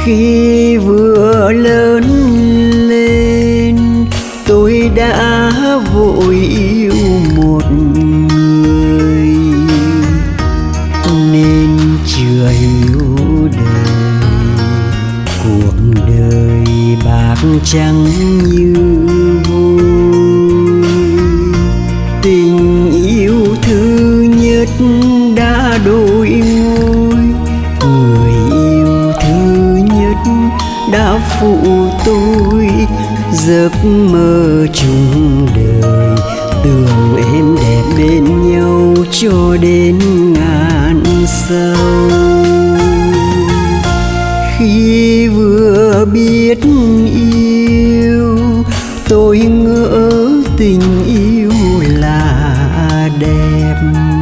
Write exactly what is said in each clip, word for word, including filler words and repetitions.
Khi vừa lớn lên tôi đã vội yêu một người, nên chưa hiểu đời cuộc đời bạc trắng như vôi. Tình yêu thứ nhất đã đổi ngôi, người yêu thứ nhất đã phụ tôi giấc mơ chung đời. Tưởng em đẹp bên nhau cho đến ngàn sau. Khi vừa biết yêu tôi ngỡ tình yêu là đẹp,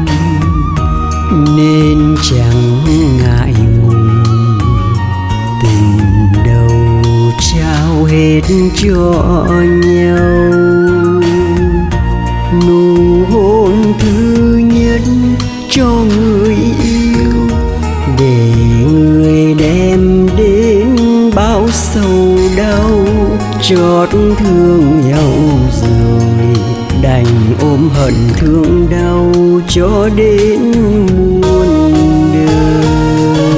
nên chẳng ngại ngùng tình đầu trao hết cho nhau. Nụ hôn thứ nhất cho người yêu, để người đem đến bao sầu đau. Chót thương nhau rồi đành ôm hận thương đau cho đến muôn đời.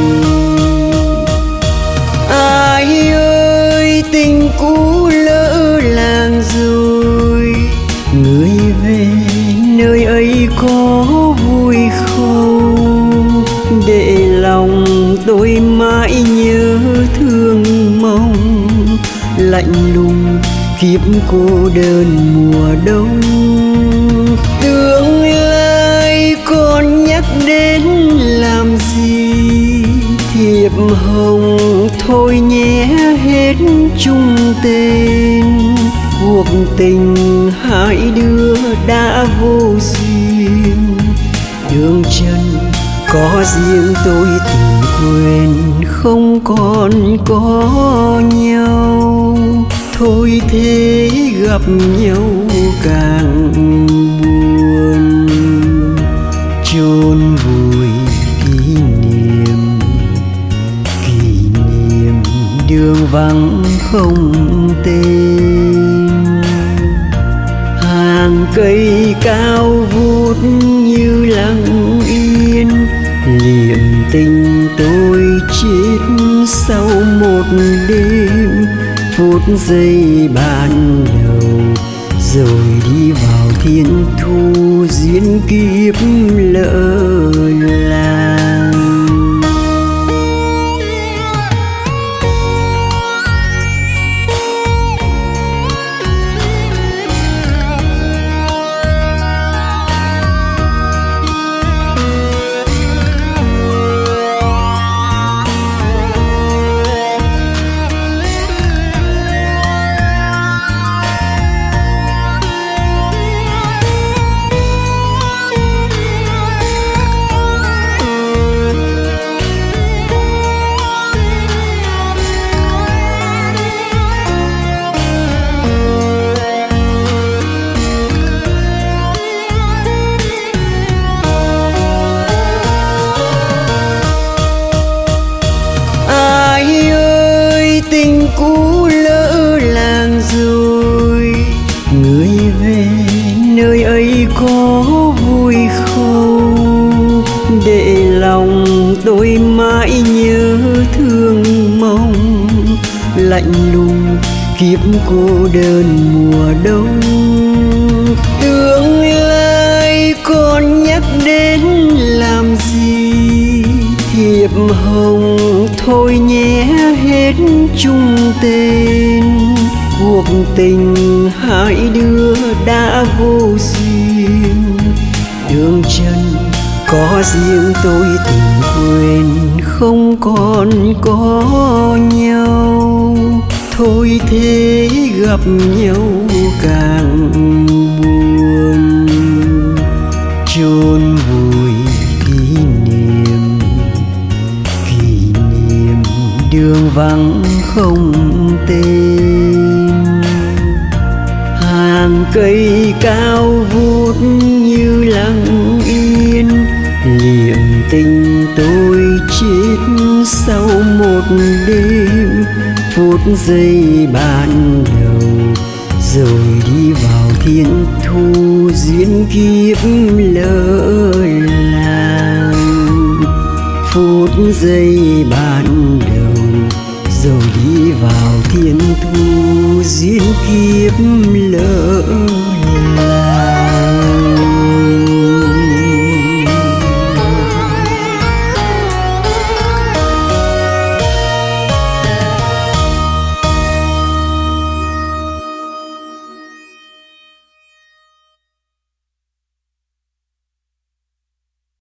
Ai ơi tình cũ lỡ làng rồi, người về nơi ấy có vui không? Để lòng tôi mãi nhớ thương mong, lạnh lùng kiếp cô đơn mùa đông. Tương lai còn nhắc đến làm gì, thiệp hồng thôi nhé hết chung tên. Cuộc tình hai đứa đã vô duyên, đường chân có riêng tôi tìm quên, không còn có nhau. Thôi thế gặp nhau càng buồn, chôn vùi kỷ niệm, kỷ niệm đường vắng không tên. Hàng cây cao vút như lặng yên, liệm tình tôi chết sau một đêm. Phút giây ban đầu rồi đi vào thiên thu, duyên kiếp lỡ làng. Tình cũ lỡ làng rồi, người về nơi ấy có vui không? Để lòng tôi mãi nhớ thương mong, lạnh lùng kiếp cô đơn mùa đông. Tương lai còn nhắc đến làm gì, thiệp hồng thôi nhé hết chung tên. Cuộc tình hai đứa đã vô duyên, đường chân có riêng tôi tìm quên, không còn có nhau. Thôi thế gặp nhau càng buồn, chôn vùi kỷ niệm, kỷ niệm đường vắng không tên. Hàng cây cao vút như lặng yên, liệm tình tôi chết sau một đêm, phút giây ban đầu rồi đi vào thiên thu duyên kiếp lỡ làng. Phút giây ban đầu rồi đi vào thiên thu duyên kiếp lỡ